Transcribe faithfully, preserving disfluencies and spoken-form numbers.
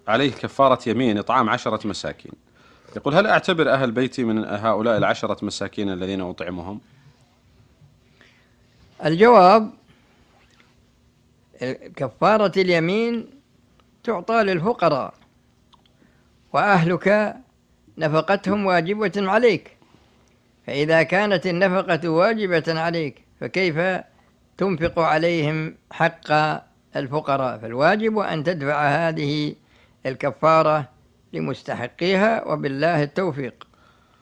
عليه كفارة يمين إطعام عشرة مساكين، يقول: هل أعتبر أهل بيتي من هؤلاء العشرة مساكين الذين أطعمهم؟ الجواب: كفارة اليمين تعطى للفقراء، وأهلك نفقتهم واجبة عليك، فإذا كانت النفقة واجبة عليك فكيف تنفق عليهم حق الفقراء؟ فالواجب أن تدفع هذه الكفارة لمستحقيها، وبالله التوفيق.